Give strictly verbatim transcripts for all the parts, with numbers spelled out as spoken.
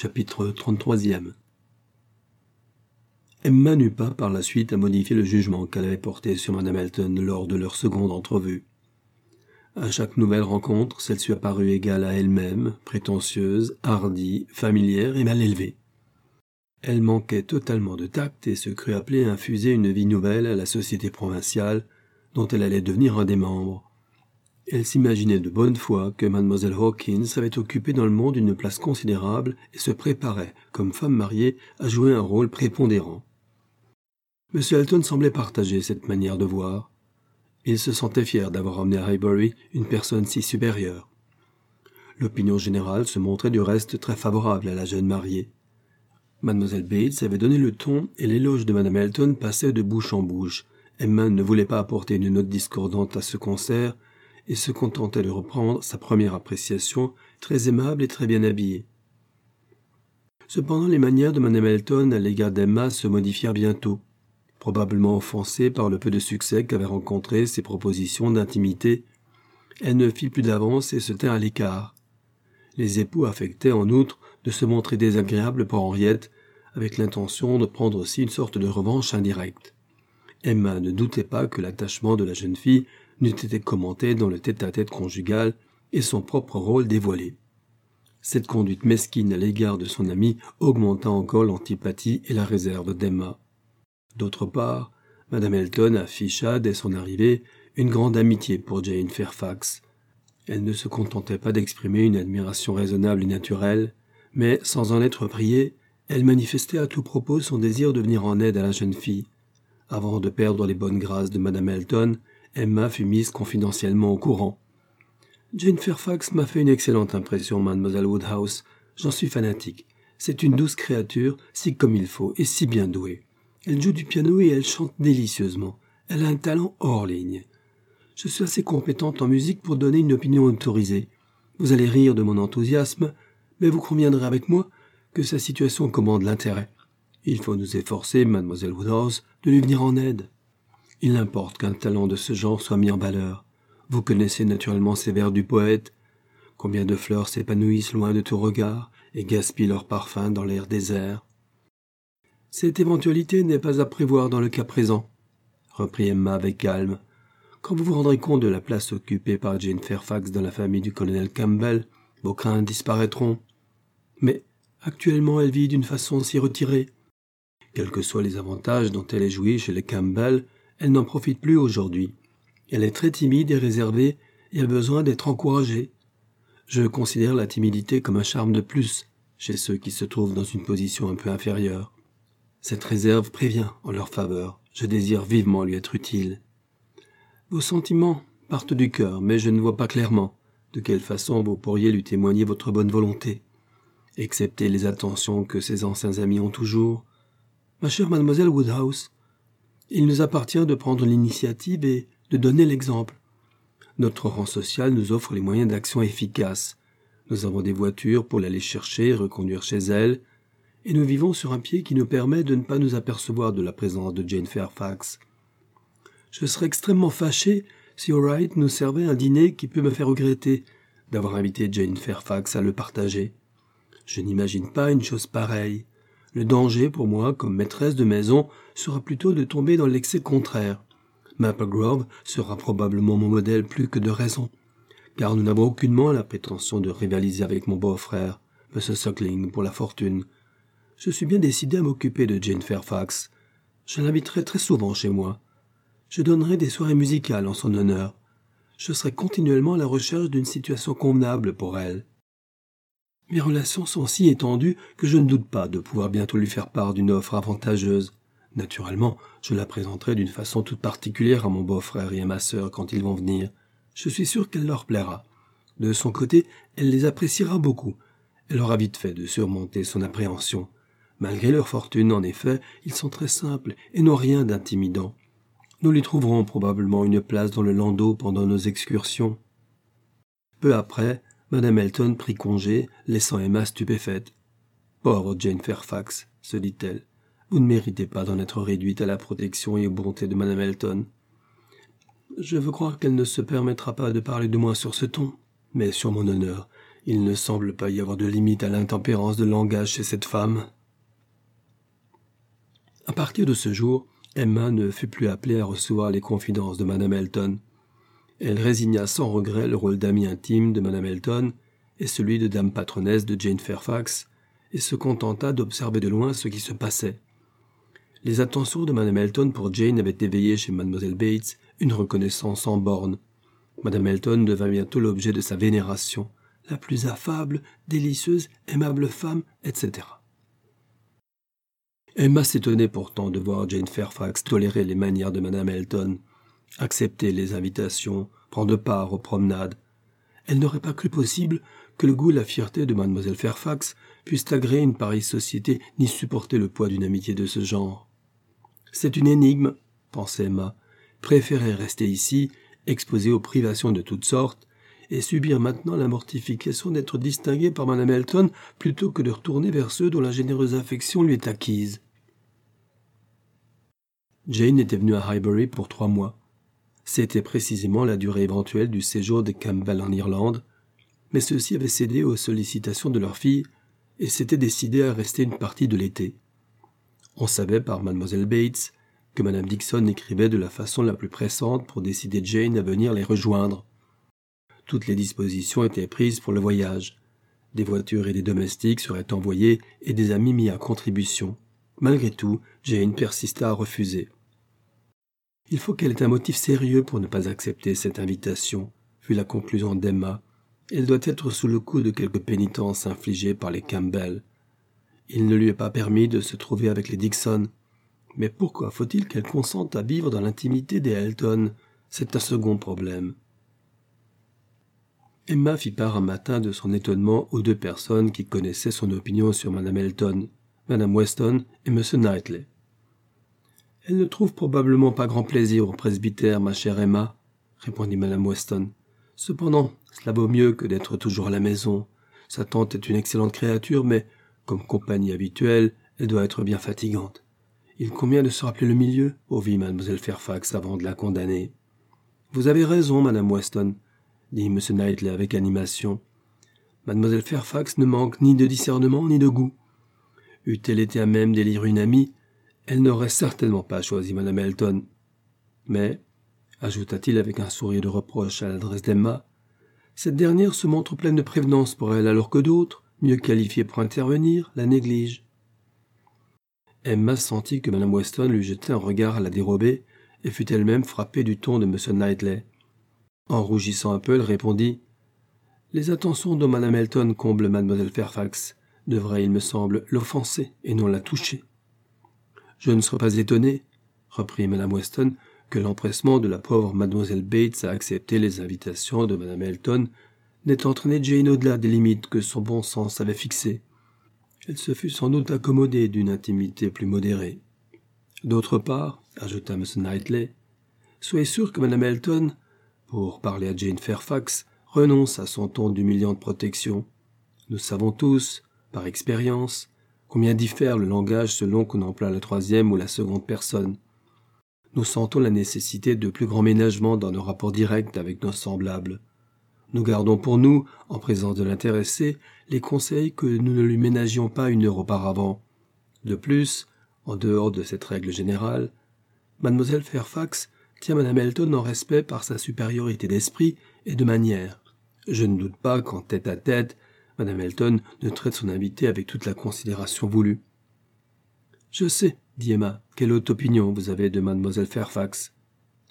Chapitre trente-trois. Emma n'eut pas par la suite à modifier le jugement qu'elle avait porté sur Madame Elton lors de leur seconde entrevue. À chaque nouvelle rencontre, celle-ci apparut égale à elle-même, prétentieuse, hardie, familière et mal élevée. Elle manquait totalement de tact et se crut appelée à infuser une vie nouvelle à la société provinciale dont elle allait devenir un des membres. Elle s'imaginait de bonne foi que Mademoiselle Hawkins avait occupé dans le monde une place considérable et se préparait, comme femme mariée, à jouer un rôle prépondérant. M. Elton semblait partager cette manière de voir. Il se sentait fier d'avoir emmené à Highbury une personne si supérieure. L'opinion générale se montrait du reste très favorable à la jeune mariée. Mademoiselle Bates avait donné le ton et l'éloge de Madame Elton passait de bouche en bouche. Emma ne voulait pas apporter une note discordante à ce concert et se contentait de reprendre sa première appréciation, très aimable et très bien habillée. Cependant, les manières de Madame Elton à l'égard d'Emma se modifièrent bientôt, probablement offensée par le peu de succès qu'avaient rencontré ses propositions d'intimité. Elle ne fit plus d'avance et se tint à l'écart. Les époux affectaient en outre de se montrer désagréables pour Henriette, avec l'intention de prendre aussi une sorte de revanche indirecte. Emma ne doutait pas que l'attachement de la jeune fille n'eût été commenté dans le tête-à-tête conjugal et son propre rôle dévoilé. Cette conduite mesquine à l'égard de son amie augmenta encore l'antipathie et la réserve d'Emma. D'autre part, Madame Elton afficha dès son arrivée une grande amitié pour Jane Fairfax. Elle ne se contentait pas d'exprimer une admiration raisonnable et naturelle, mais, sans en être priée, elle manifestait à tout propos son désir de venir en aide à la jeune fille. Avant de perdre les bonnes grâces de Madame Elton, Emma fut mise confidentiellement au courant. « Jane Fairfax m'a fait une excellente impression, Mademoiselle Woodhouse. J'en suis fanatique. C'est une douce créature, si comme il faut, et si bien douée. Elle joue du piano et elle chante délicieusement. Elle a un talent hors ligne. Je suis assez compétente en musique pour donner une opinion autorisée. Vous allez rire de mon enthousiasme, mais vous conviendrez avec moi que sa situation commande l'intérêt. Il faut nous efforcer, Mademoiselle Woodhouse, de lui venir en aide. Il importe qu'un talent de ce genre soit mis en valeur. Vous connaissez naturellement ces vers du poète. Combien de fleurs s'épanouissent loin de tout regard et gaspillent leur parfum dans l'air désert. Cette éventualité n'est pas à prévoir dans le cas présent, reprit Emma avec calme. Quand vous vous rendrez compte de la place occupée par Jane Fairfax dans la famille du colonel Campbell, vos craintes disparaîtront. Mais actuellement elle vit d'une façon si retirée. Quels que soient les avantages dont elle est jouie chez les Campbell, elle n'en profite plus aujourd'hui. Elle est très timide et réservée et a besoin d'être encouragée. Je considère la timidité comme un charme de plus chez ceux qui se trouvent dans une position un peu inférieure. Cette réserve prévient en leur faveur. Je désire vivement lui être utile. Vos sentiments partent du cœur, mais je ne vois pas clairement de quelle façon vous pourriez lui témoigner votre bonne volonté. Excepté les attentions que ses anciens amis ont toujours. Ma chère Mademoiselle Woodhouse, il nous appartient de prendre l'initiative et de donner l'exemple. Notre rang social nous offre les moyens d'action efficaces. Nous avons des voitures pour l'aller chercher et reconduire chez elle, et nous vivons sur un pied qui nous permet de ne pas nous apercevoir de la présence de Jane Fairfax. Je serais extrêmement fâché si Wright nous servait un dîner qui peut me faire regretter d'avoir invité Jane Fairfax à le partager. Je n'imagine pas une chose pareille. Le danger pour moi, comme maîtresse de maison, sera plutôt de tomber dans l'excès contraire. Maple Grove sera probablement mon modèle plus que de raison, car nous n'avons aucunement la prétention de rivaliser avec mon beau-frère, M. Suckling, pour la fortune. Je suis bien décidé à m'occuper de Jane Fairfax. Je l'inviterai très souvent chez moi. Je donnerai des soirées musicales en son honneur. Je serai continuellement à la recherche d'une situation convenable pour elle. Mes relations sont si étendues que je ne doute pas de pouvoir bientôt lui faire part d'une offre avantageuse. Naturellement, je la présenterai d'une façon toute particulière à mon beau-frère et à ma sœur quand ils vont venir. Je suis sûr qu'elle leur plaira. De son côté, elle les appréciera beaucoup. Elle aura vite fait de surmonter son appréhension. Malgré leur fortune, en effet, ils sont très simples et n'ont rien d'intimidant. Nous lui trouverons probablement une place dans le landau pendant nos excursions. Peu après, Madame Elton prit congé, laissant Emma stupéfaite. « Pauvre Jane Fairfax, se dit-elle, vous ne méritez pas d'en être réduite à la protection et aux bontés de Madame Elton. Je veux croire qu'elle ne se permettra pas de parler de moi sur ce ton, mais sur mon honneur, Il ne semble pas y avoir de limite à l'intempérance de langage chez cette femme. » À partir de ce jour, Emma ne fut plus appelée à recevoir les confidences de Madame Elton. Elle résigna sans regret le rôle d'amie intime de Madame Elton et celui de dame patronnesse de Jane Fairfax, et se contenta d'observer de loin ce qui se passait. Les attentions de Madame Elton pour Jane avaient éveillé chez Mademoiselle Bates une reconnaissance sans bornes. Madame Elton devint bientôt l'objet de sa vénération, la plus affable, délicieuse, aimable femme, et cetera. Emma s'étonnait pourtant de voir Jane Fairfax tolérer les manières de Madame Elton, accepter les invitations, prendre part aux promenades. Elle n'aurait pas cru possible que le goût et la fierté de Mademoiselle Fairfax puissent agréer une pareille société ni supporter le poids d'une amitié de ce genre. C'est une énigme, pensait Emma, préférer rester ici, exposée aux privations de toutes sortes, et subir maintenant la mortification d'être distinguée par Madame Elton plutôt que de retourner vers ceux dont la généreuse affection lui est acquise. Jane était venue à Highbury pour trois mois. C'était précisément la durée éventuelle du séjour des Campbell en Irlande, mais ceux-ci avaient cédé aux sollicitations de leur fille et s'étaient décidés à rester une partie de l'été. On savait par Mademoiselle Bates que Madame Dixon écrivait de la façon la plus pressante pour décider Jane à venir les rejoindre. Toutes les dispositions étaient prises pour le voyage. Des voitures et des domestiques seraient envoyés et des amis mis à contribution. Malgré tout, Jane persista à refuser. « Il faut qu'elle ait un motif sérieux pour ne pas accepter cette invitation », fut la conclusion d'Emma. « Elle doit être sous le coup de quelque pénitence infligée par les Campbell. Il ne lui est pas permis de se trouver avec les Dixon. Mais pourquoi faut-il qu'elle consente à vivre dans l'intimité des Elton? C'est un second problème. » Emma fit part un matin de son étonnement aux deux personnes qui connaissaient son opinion sur Madame Elton, Madame Weston et M. Knightley. « Elle ne trouve probablement pas grand plaisir au presbytère, ma chère Emma, » répondit Madame Weston. « Cependant, cela vaut mieux que d'être toujours à la maison. Sa tante est une excellente créature, mais, comme compagnie habituelle, elle doit être bien fatigante. Il convient de se rappeler le milieu, ovit Mademoiselle Fairfax avant de la condamner. « Vous avez raison, Madame Weston, » dit M. Knightley avec animation. « Mademoiselle Fairfax ne manque ni de discernement ni de goût. Eût-elle été à même d'élire une amie, elle n'aurait certainement pas choisi Madame Elton. Mais, ajouta-t-il avec un sourire de reproche à l'adresse d'Emma, cette dernière se montre pleine de prévenance pour elle alors que d'autres, mieux qualifiées pour intervenir, la négligent. » Emma sentit que Madame Weston lui jetait un regard à la dérobée et fut elle-même frappée du ton de M. Knightley. En rougissant un peu, elle répondit « Les attentions dont Madame Elton comble Mademoiselle Fairfax devraient, il me semble, l'offenser et non la toucher. » « Je ne serais pas étonné, » reprit Madame Weston, « que l'empressement de la pauvre Mademoiselle Bates à accepter les invitations de Madame Elton n'ait entraîné Jane au-delà des limites que son bon sens avait fixées. Elle se fût sans doute accommodée d'une intimité plus modérée. D'autre part, ajouta M. Knightley, soyez sûr que Madame Elton, pour parler à Jane Fairfax, renonce à son ton d'humiliante protection. Nous savons tous, par expérience, combien diffère le langage selon qu'on emploie la troisième ou la seconde personne. Nous sentons la nécessité de plus grands ménagements dans nos rapports directs avec nos semblables. Nous gardons pour nous, en présence de l'intéressé, les conseils que nous ne lui ménagions pas une heure auparavant. De plus, en dehors de cette règle générale, Mademoiselle Fairfax tient Madame Elton en respect par sa supériorité d'esprit et de manières. Je ne doute pas qu'en tête-à-tête, Madame Elton ne traite son invité avec toute la considération voulue. « Je sais, » dit Emma, « quelle haute opinion vous avez de Mademoiselle Fairfax. »« Oui, »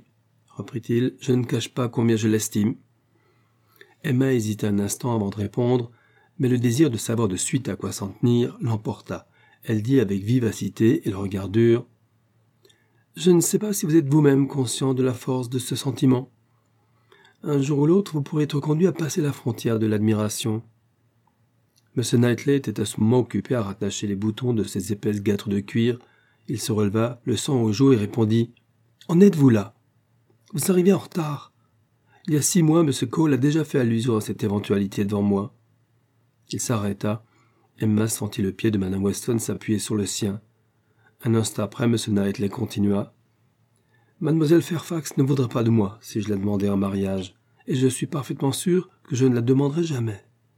reprit-il, « je ne cache pas combien je l'estime. » Emma hésita un instant avant de répondre, mais le désir de savoir de suite à quoi s'en tenir l'emporta. Elle dit avec vivacité et le regard dur, « Je ne sais pas si vous êtes vous-même conscient de la force de ce sentiment. Un jour ou l'autre, vous pourrez être conduit à passer la frontière de l'admiration. » M. Knightley était à ce moment occupé à rattacher les boutons de ses épaisses guêtres de cuir. Il se releva, le sang aux joues, et répondit « En êtes-vous là? Vous arrivez en retard. Il y a six mois, M. Cole a déjà fait allusion à cette éventualité devant moi. » Il s'arrêta. Emma sentit le pied de Madame Weston s'appuyer sur le sien. Un instant après, M. Knightley continua. « Mademoiselle Fairfax ne voudrait pas de moi si je la demandais en mariage, et je suis parfaitement sûr que je ne la demanderai jamais.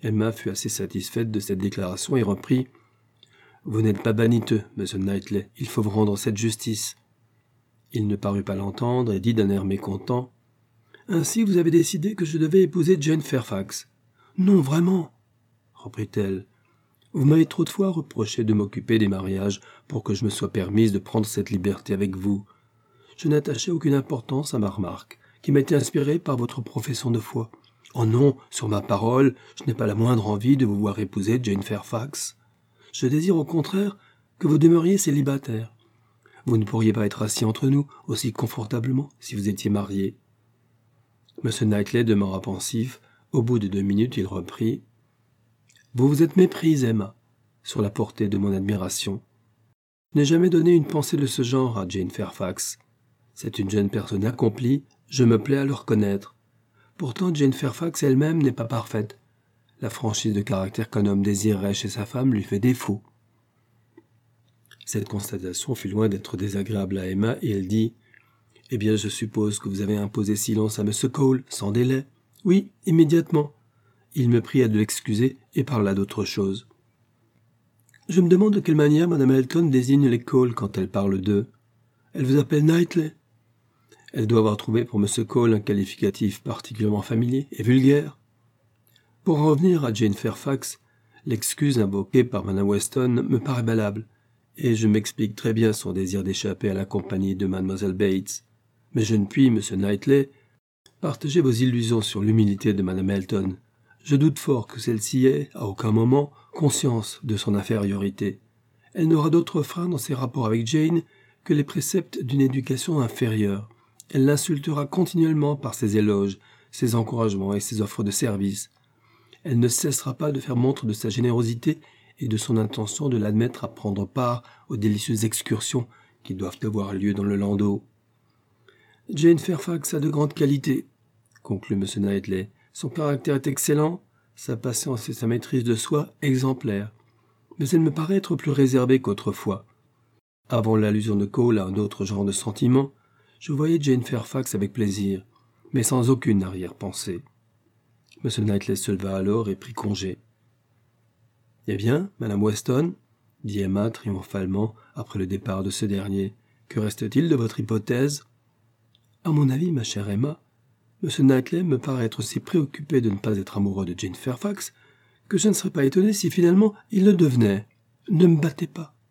Emma fut assez satisfaite de cette déclaration et reprit « Vous n'êtes pas vaniteux, monsieur Knightley, il faut vous rendre cette justice. » Il ne parut pas l'entendre et dit d'un air mécontent « Ainsi vous avez décidé que je devais épouser Jane Fairfax. »« Non, vraiment, » reprit-elle. « Vous m'avez trop de fois reproché de m'occuper des mariages pour que je me sois permise de prendre cette liberté avec vous. Je n'attachais aucune importance à ma remarque, qui m'a été inspirée par votre profession de foi. Oh non, sur ma parole, je n'ai pas la moindre envie de vous voir épouser Jane Fairfax. Je désire au contraire que vous demeuriez célibataire. Vous ne pourriez pas être assis entre nous aussi confortablement si vous étiez marié. » M. Knightley demeura pensif. Au bout de deux minutes, il reprit « Vous vous êtes méprise, Emma, sur la portée de mon admiration. Je n'ai jamais donné une pensée de ce genre à Jane Fairfax. C'est une jeune personne accomplie, je me plais à le reconnaître. Pourtant, Jane Fairfax elle-même n'est pas parfaite. La franchise de caractère qu'un homme désirerait chez sa femme lui fait défaut. » Cette constatation fut loin d'être désagréable à Emma et elle dit « Eh bien, je suppose que vous avez imposé silence à M. Cole, sans délai. »« Oui, immédiatement. » Il me pria de l'excuser et parla d'autre chose. « Je me demande de quelle manière Mme Elton désigne les Cole quand elle parle d'eux. Elle vous appelle Knightley. Elle doit avoir trouvé pour M. Cole un qualificatif particulièrement familier et vulgaire. Pour en revenir à Jane Fairfax, l'excuse invoquée par Mme Weston me paraît valable, et je m'explique très bien son désir d'échapper à la compagnie de Mlle Bates. Mais je ne puis, M. Knightley, partager vos illusions sur l'humilité de Mme Elton. Je doute fort que celle-ci ait, à aucun moment, conscience de son infériorité. Elle n'aura d'autre frein dans ses rapports avec Jane que les préceptes d'une éducation inférieure. Elle l'insultera continuellement par ses éloges, ses encouragements et ses offres de service. Elle ne cessera pas de faire montre de sa générosité et de son intention de l'admettre à prendre part aux délicieuses excursions qui doivent avoir lieu dans le landau. Jane Fairfax a de grandes qualités, conclut M. Knightley. Son caractère est excellent, sa patience et sa maîtrise de soi exemplaires. Mais elle me paraît être plus réservée qu'autrefois. Avant l'allusion de Cole à un autre genre de sentiment, je voyais Jane Fairfax avec plaisir, mais sans aucune arrière-pensée. M. Knightley se leva alors et prit congé. « Eh bien, Madame Weston, » dit Emma triomphalement après le départ de ce dernier, « que reste-t-il de votre hypothèse ?»« À mon avis, ma chère Emma, M. Knightley me paraît être si préoccupé de ne pas être amoureux de Jane Fairfax que je ne serais pas étonné si finalement il le devenait. Ne me battez pas.